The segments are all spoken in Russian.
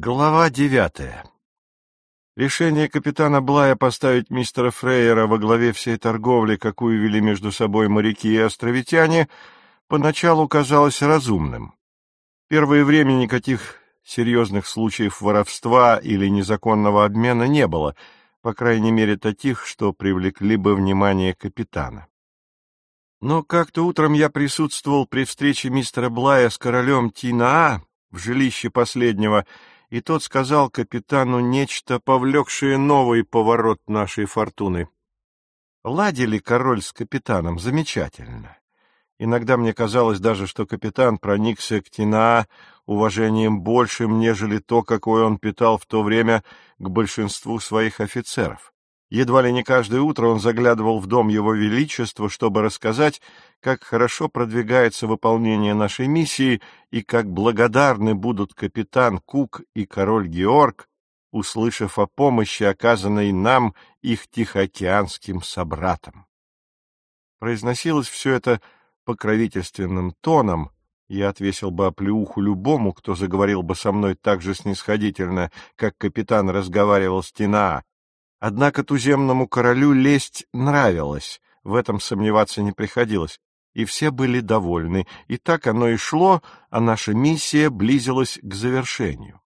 Глава 9. Решение капитана Блая поставить мистера Фрейера во главе всей торговли, какую вели между собой моряки и островитяне, поначалу казалось разумным. В первое время никаких серьезных случаев воровства или незаконного обмена не было, по крайней мере таких, что привлекли бы внимание капитана. Но как-то утром я присутствовал при встрече мистера Блая с королем Тинаа в жилище последнего, и тот сказал капитану нечто, повлекшее новый поворот нашей фортуны. Ладили король с капитаном замечательно. Иногда мне казалось даже, что капитан проникся к Тинаа уважением большим, нежели то, какое он питал в то время к большинству своих офицеров. Едва ли не каждое утро он заглядывал в дом его величества, чтобы рассказать, как хорошо продвигается выполнение нашей миссии и как благодарны будут капитан Кук и король Георг, услышав о помощи, оказанной нам их тихоокеанским собратам. Произносилось все это покровительственным тоном. Я отвесил бы оплеуху любому, кто заговорил бы со мной так же снисходительно, как капитан разговаривал с Тинаа. Однако туземному королю лесть нравилась, в этом сомневаться не приходилось, и все были довольны, и так оно и шло, а наша миссия близилась к завершению.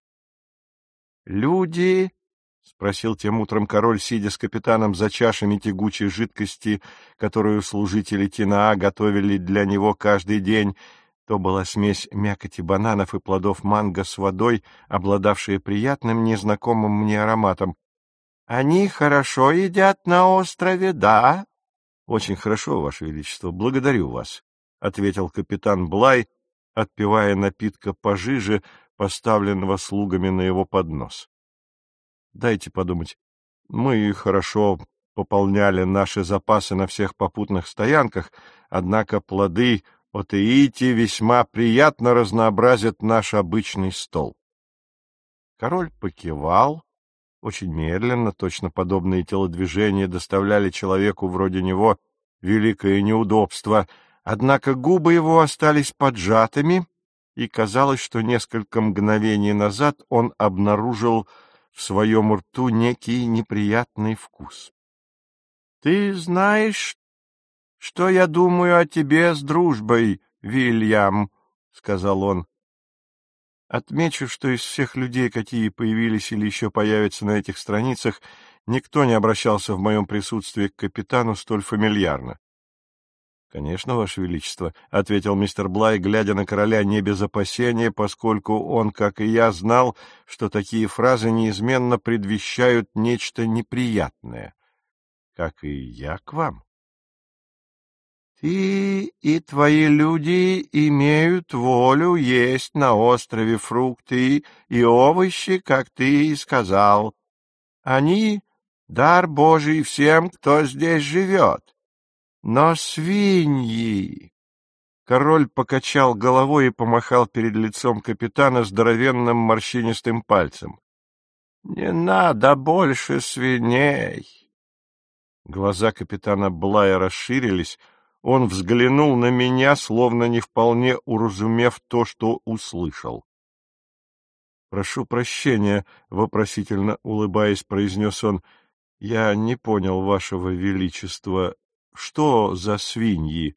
«Люди?» — спросил тем утром король, сидя с капитаном за чашами тягучей жидкости, которую служители Тинаа готовили для него каждый день. То была смесь мякоти бананов и плодов манго с водой, обладавшая приятным незнакомым мне ароматом. «Они хорошо едят на острове, да?» «Очень хорошо, Ваше Величество, благодарю вас», — ответил капитан Блай, отпивая напитка пожиже, поставленного слугами на его поднос. «Дайте подумать. Мы хорошо пополняли наши запасы на всех попутных стоянках, однако плоды Отеити весьма приятно разнообразят наш обычный стол». Король покивал. Очень медленно, точно подобные телодвижения доставляли человеку вроде него великое неудобство, однако губы его остались поджатыми, и казалось, что несколько мгновений назад он обнаружил в своем рту некий неприятный вкус. — Ты знаешь, что я думаю о тебе с дружбой, Вильям, — сказал он. Отмечу, что из всех людей, какие появились или еще появятся на этих страницах, никто не обращался в моем присутствии к капитану столь фамильярно. — Конечно, Ваше Величество, — ответил мистер Блай, глядя на короля не без опасения, поскольку он, как и я, знал, что такие фразы неизменно предвещают нечто неприятное. — Как и я к вам. Ты и твои люди имеют волю есть на острове фрукты и овощи, как ты и сказал. Они — дар Божий всем, кто здесь живет. Но свиньи... Король покачал головой и помахал перед лицом капитана здоровенным морщинистым пальцем. — Не надо больше свиней. Глаза капитана Блая расширились. Он взглянул на меня, словно не вполне уразумев то, что услышал. — Прошу прощения, — вопросительно улыбаясь, произнес он. — Я не понял, Вашего Величества. Что за свиньи?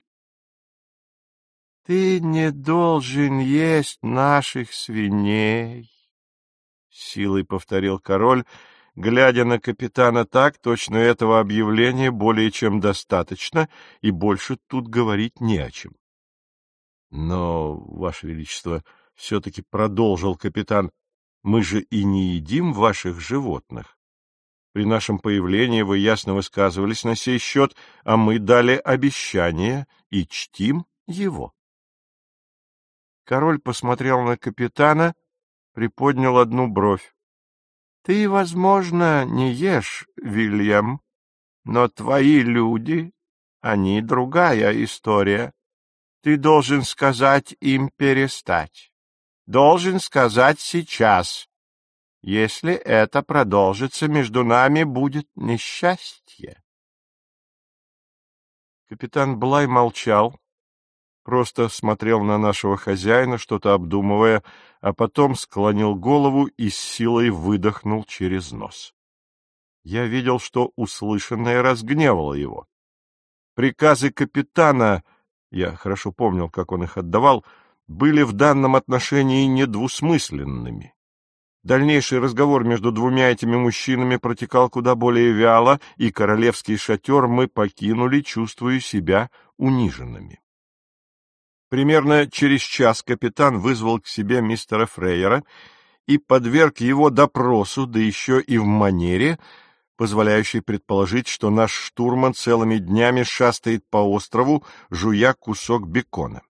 — Ты не должен есть наших свиней, — силой повторил король, глядя на капитана так, точно этого объявления более чем достаточно, и больше тут говорить не о чем. — Но, Ваше Величество, — все-таки продолжил капитан, — мы же и не едим ваших животных. При нашем появлении вы ясно высказывались на сей счет, а мы дали обещание и чтим его. Король посмотрел на капитана, приподнял одну бровь. — Ты, возможно, не ешь, Вильям, но твои люди, они другая история. Ты должен сказать им перестать. Должен сказать сейчас. Если это продолжится, между нами будет несчастье. Капитан Блай молчал. просто смотрел на нашего хозяина, что-то обдумывая, а потом склонил голову и с силой выдохнул через нос. Я видел, что услышанное разгневало его. Приказы капитана, я хорошо помнил, как он их отдавал, были в данном отношении недвусмысленными. Дальнейший разговор между двумя этими мужчинами протекал куда более вяло, и королевский шатер мы покинули, чувствуя себя униженными. Примерно через час капитан вызвал к себе мистера Фрейера и подверг его допросу, да еще и в манере, позволяющей предположить, что наш штурман целыми днями шастает по острову, жуя кусок бекона.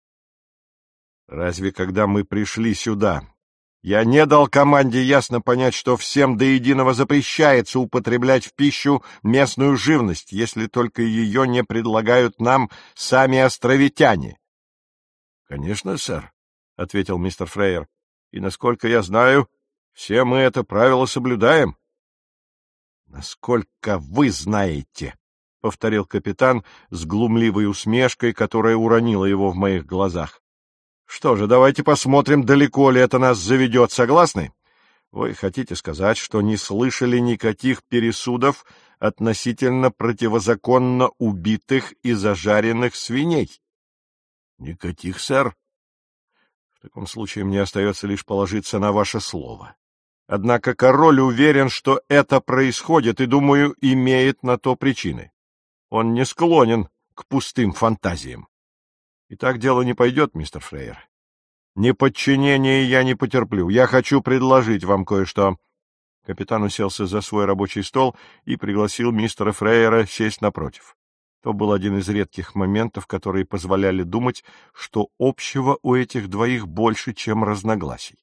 Разве когда мы пришли сюда, я не дал команде ясно понять, что всем до единого запрещается употреблять в пищу местную живность, если только ее не предлагают нам сами островитяне? — Конечно, сэр, — ответил мистер Фрейер, — и, насколько я знаю, все мы это правило соблюдаем. — Насколько вы знаете, — повторил капитан с глумливой усмешкой, которая уронила его в моих глазах. — Что же, давайте посмотрим, далеко ли это нас заведет, согласны? Вы хотите сказать, что не слышали никаких пересудов относительно противозаконно убитых и зажаренных свиней? — Никаких, сэр. — В таком случае мне остается лишь положиться на ваше слово. Однако король уверен, что это происходит, и, думаю, имеет на то причины. Он не склонен к пустым фантазиям. И так дело не пойдет, мистер Фрейер. Неподчинения я не потерплю. Я хочу предложить вам кое-что. Капитан уселся за свой рабочий стол и пригласил мистера Фрейера сесть напротив. То был один из редких моментов, которые позволяли думать, что общего у этих двоих больше, чем разногласий.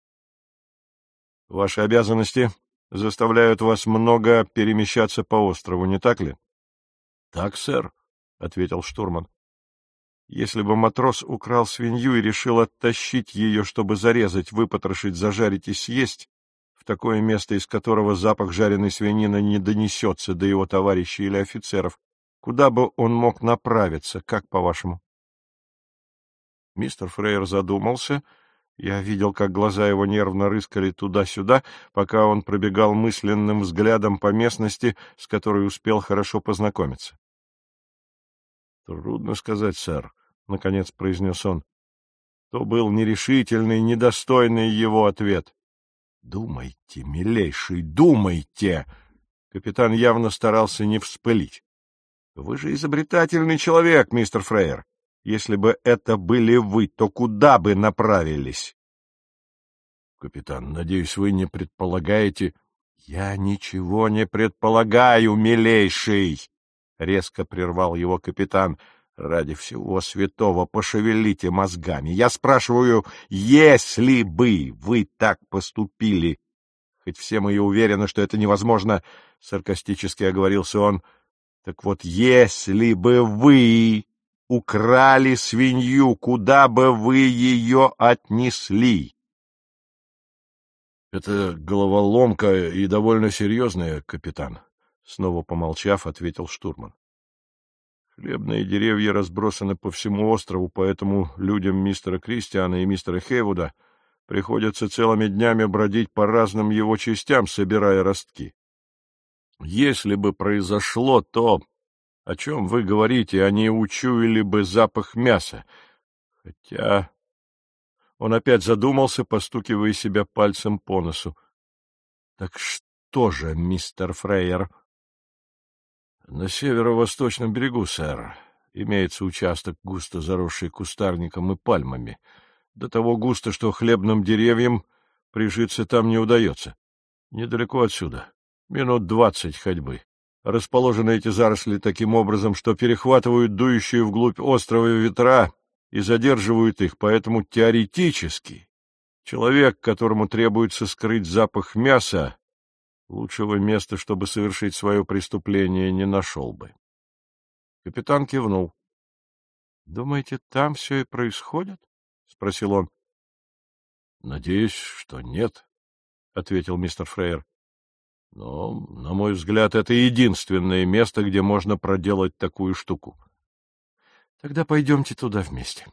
Ваши обязанности заставляют вас много перемещаться по острову, не так ли? — Так, сэр, — ответил штурман. Если бы матрос украл свинью и решил оттащить ее, чтобы зарезать, выпотрошить, зажарить и съесть, в такое место, из которого запах жареной свинины не донесется до его товарищей или офицеров, куда бы он мог направиться, как по-вашему? Мистер Фрейер задумался. Я видел, как глаза его нервно рыскали туда-сюда, пока он пробегал мысленным взглядом по местности, с которой успел хорошо познакомиться. — Трудно сказать, сэр, — наконец произнес он. То был нерешительный, недостойный его ответ. — Думайте, милейший, думайте! Капитан явно старался не вспылить. — Вы же изобретательный человек, мистер Фрейер. Если бы это были вы, то куда бы направились? — Капитан, надеюсь, вы не предполагаете... — Я ничего не предполагаю, милейший! — резко прервал его капитан. — Ради всего святого пошевелите мозгами. Я спрашиваю, если бы вы так поступили... Хоть все мы и уверены, что это невозможно, — саркастически оговорился он. — Так вот, если бы вы украли свинью, куда бы вы ее отнесли? — Это головоломка и довольно серьезная, капитан, — снова помолчав, ответил штурман. — Хлебные деревья разбросаны по всему острову, поэтому людям мистера Кристиана и мистера Хейвуда приходится целыми днями бродить по разным его частям, собирая ростки. Если бы произошло то, о чем вы говорите, они учуяли бы запах мяса. Хотя... Он опять задумался, постукивая себя пальцем по носу. — Так что же, мистер Фрейер? — На северо-восточном берегу, сэр, имеется участок, густо заросший кустарником и пальмами. До того густо, что хлебным деревьям прижиться там не удается. Недалеко отсюда, минут 20 ходьбы. Расположены эти заросли таким образом, что перехватывают дующие вглубь острова ветра и задерживают их, поэтому теоретически человек, которому требуется скрыть запах мяса, лучшего места, чтобы совершить свое преступление, не нашел бы. Капитан кивнул. — Думаете, там все и происходит? — спросил он. — Надеюсь, что нет, — ответил мистер Фрейер. Но, на мой взгляд, это единственное место, где можно проделать такую штуку. — Тогда пойдемте туда вместе, —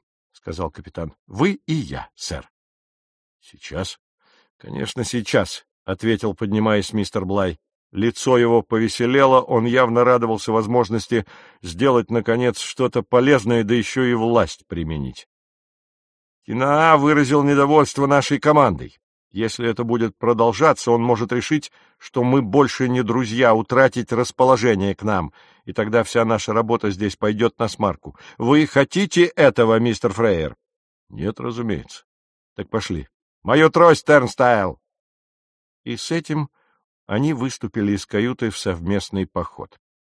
сказал капитан. — Вы и я, сэр. — Сейчас? — Конечно, сейчас, — ответил, поднимаясь мистер Блай. Лицо его повеселело, он явно радовался возможности сделать, наконец, что-то полезное, да еще и власть применить. Тинаа выразил недовольство нашей командой. Если это будет продолжаться, он может решить, что мы больше не друзья, утратить расположение к нам, и тогда вся наша работа здесь пойдет насмарку. Вы хотите этого, мистер Фрейер? — Нет, разумеется. — Так пошли. — Мою трость, Тернстайл! И с этим они выступили из каюты в совместный поход.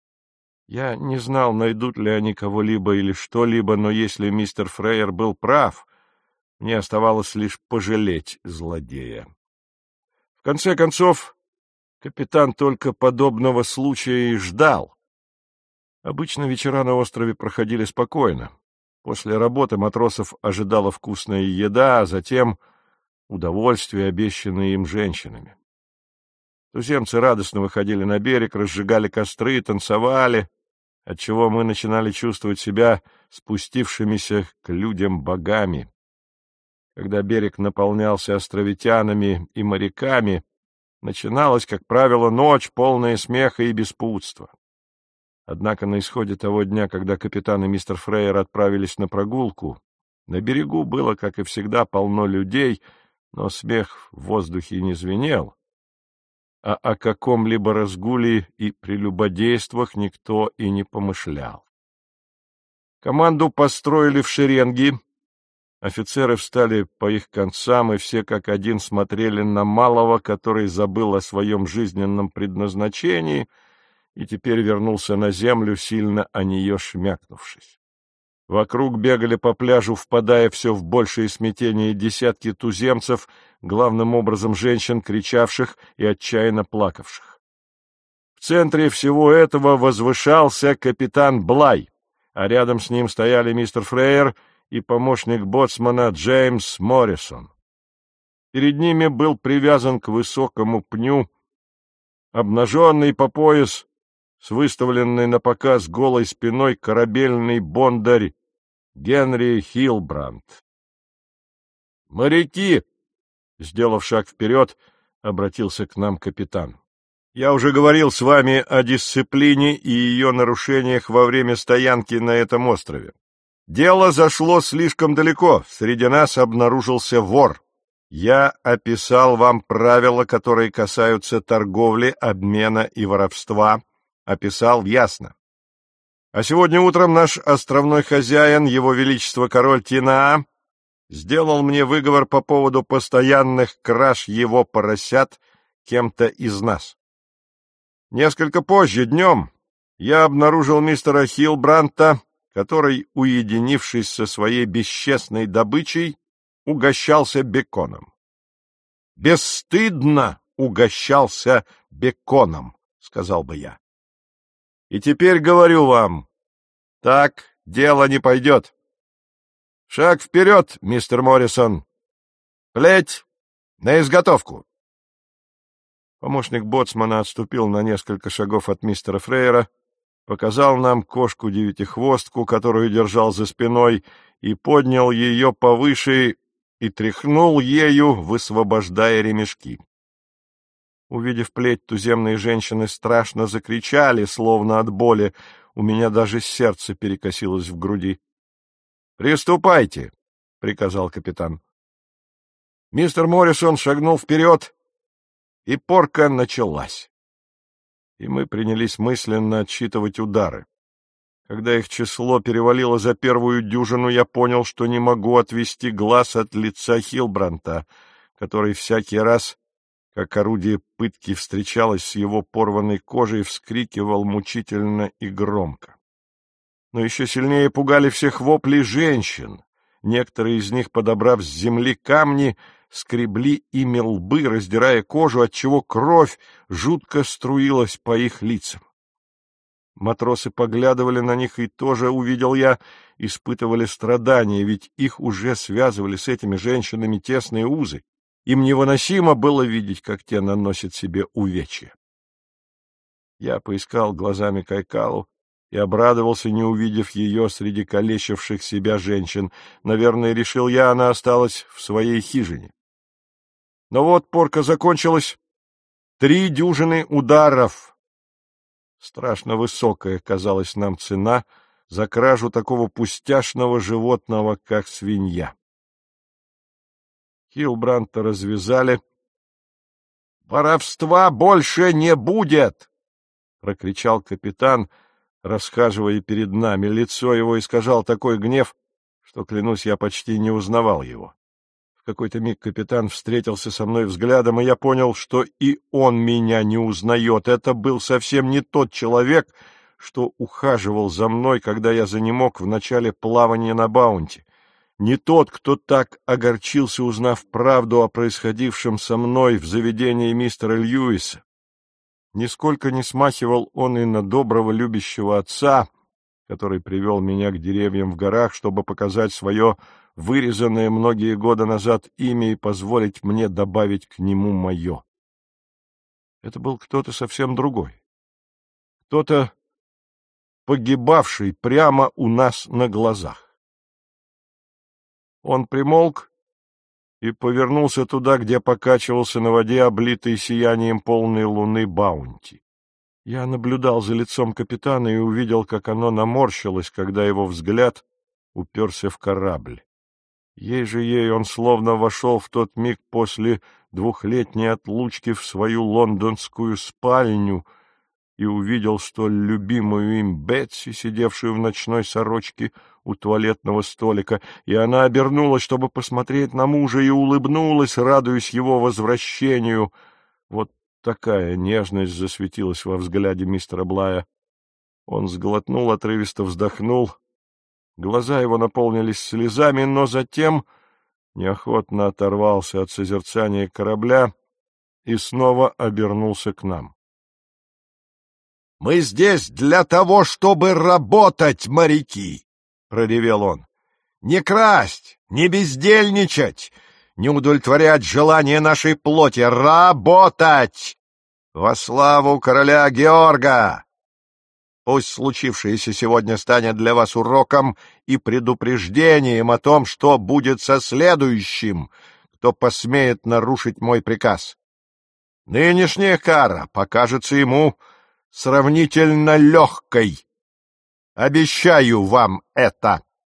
Я не знал, найдут ли они кого-либо или что-либо, но если мистер Фрейер был прав, мне оставалось лишь пожалеть злодея. В конце концов, капитан только подобного случая и ждал. Обычно вечера на острове проходили спокойно. После работы матросов ожидала вкусная еда, а затем удовольствие, обещанное им женщинами. Туземцы радостно выходили на берег, разжигали костры, танцевали, отчего мы начинали чувствовать себя спустившимися к людям богами. Когда берег наполнялся островитянами и моряками, начиналась, как правило, ночь, полная смеха и беспутства. Однако на исходе того дня, когда капитан и мистер Фрейер отправились на прогулку, на берегу было, как и всегда, полно людей, но смех в воздухе не звенел, а о каком-либо разгуле и прелюбодействах никто и не помышлял. Команду построили в шеренги, офицеры встали по их концам, и все как один смотрели на малого, который забыл о своем жизненном предназначении и теперь вернулся на землю, сильно о нее шмякнувшись. Вокруг бегали по пляжу, впадая все в большее смятение, десятки туземцев, главным образом женщин, кричавших и отчаянно плакавших. В центре всего этого возвышался капитан Блай, а рядом с ним стояли мистер Фрейер и помощник боцмана Джеймс Моррисон. Перед ними был привязан к высокому пню, обнаженный по пояс, с выставленной на показ голой спиной корабельный бондарь Генри Хилбранд. «Моряки!» — сделав шаг вперед, обратился к нам капитан. «Я уже говорил с вами о дисциплине и ее нарушениях во время стоянки на этом острове. Дело зашло слишком далеко, среди нас обнаружился вор. Я описал вам правила, которые касаются торговли, обмена и воровства, описал ясно. А сегодня утром наш островной хозяин, его величество король Тинаа, сделал мне выговор по поводу постоянных краж его поросят кем-то из нас. Несколько позже, днем, я обнаружил мистера Хилбранта, который, уединившись со своей бесчестной добычей, угощался беконом. «Бесстыдно угощался беконом», — сказал бы я. И теперь говорю вам, так дело не пойдет. Шаг вперед, мистер Моррисон. Плеть на изготовку. Помощник боцмана отступил на несколько шагов от мистера Фрейера, показал нам кошку-девятихвостку, которую держал за спиной, и поднял ее повыше и тряхнул ею, высвобождая ремешки. Увидев плеть, туземные женщины страшно закричали, словно от боли. У меня даже сердце перекосилось в груди. — Приступайте, — приказал капитан. Мистер Моррисон шагнул вперед, и порка началась. И мы принялись мысленно отсчитывать удары. Когда их число перевалило за первую дюжину, я понял, что не могу отвести глаз от лица Хилбранта, который всякий раз, как орудие пытки встречалось с его порванной кожей, вскрикивал мучительно и громко. Но еще сильнее пугали всех вопли женщин. Некоторые из них, подобрав с земли камни, скребли ими лбы, раздирая кожу, отчего кровь жутко струилась по их лицам. Матросы поглядывали на них, и тоже, увидел я, испытывали страдания, ведь их уже связывали с этими женщинами тесные узы. Им невыносимо было видеть, как те наносят себе увечья. Я поискал глазами Кайкалу и обрадовался, не увидев ее среди калечивших себя женщин. Наверное, решил я, она осталась в своей хижине. Но вот порка закончилась. 3 дюжины ударов. Страшно высокая казалась нам цена за кражу такого пустяшного животного, как свинья. Хилбранта развязали. «Воровства больше не будет!» — прокричал капитан, расхаживая перед нами. Лицо его искажал такой гнев, что, клянусь, я почти не узнавал его. В какой-то миг капитан встретился со мной взглядом, и я понял, что и он меня не узнает. Это был совсем не тот человек, что ухаживал за мной, когда я занемог в начале плавания на Баунти. Не тот, кто так огорчился, узнав правду о происходившем со мной в заведении мистера Льюиса. Нисколько не смахивал он и на доброго любящего отца, который привел меня к деревьям в горах, чтобы показать свое вырезанное многие годы назад имя и позволить мне добавить к нему мое. Это был кто-то совсем другой. Кто-то, погибавший прямо у нас на глазах. Он примолк и повернулся туда, где покачивался на воде, облитый сиянием полной луны Баунти. Я наблюдал за лицом капитана и увидел, как оно наморщилось, когда его взгляд уперся в корабль. Ей он словно вошел в тот миг после 2-летней отлучки в свою лондонскую спальню и увидел столь любимую им Бетси, сидевшую в ночной сорочке у туалетного столика, и она обернулась, чтобы посмотреть на мужа, и улыбнулась, радуясь его возвращению. Вот такая нежность засветилась во взгляде мистера Блая. Он сглотнул, отрывисто вздохнул. Глаза его наполнились слезами, но затем неохотно оторвался от созерцания корабля и снова обернулся к нам. — Мы здесь для того, чтобы работать, моряки! — проревел он. — Не красть, не бездельничать, не удовлетворять желания нашей плоти, работать! Во славу короля Георга! Пусть случившееся сегодня станет для вас уроком и предупреждением о том, что будет со следующим, кто посмеет нарушить мой приказ. Нынешняя кара покажется ему сравнительно легкой. Обещаю вам это.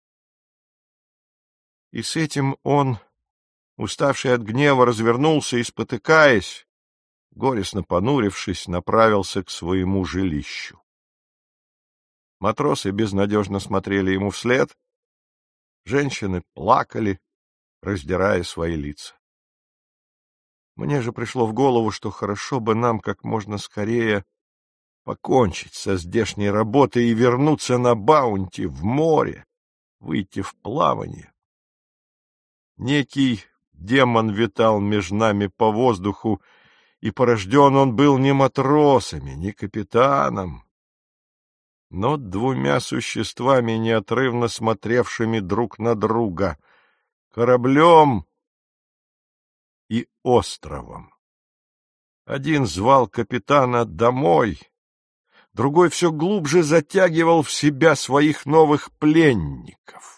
И с этим он, уставший от гнева, развернулся и, спотыкаясь, горестно понурившись, направился к своему жилищу. Матросы безнадежно смотрели ему вслед, женщины плакали, раздирая свои лица. Мне же пришло в голову, что хорошо бы нам как можно скорее покончить со здешней работой и вернуться на Баунти, в море, выйти в плавание. Некий демон витал между нами по воздуху, и порожден он был не матросами, не капитаном, но 2 существами, неотрывно смотревшими друг на друга — кораблем и островом. Один звал капитана домой, другой все глубже затягивал в себя своих новых пленников.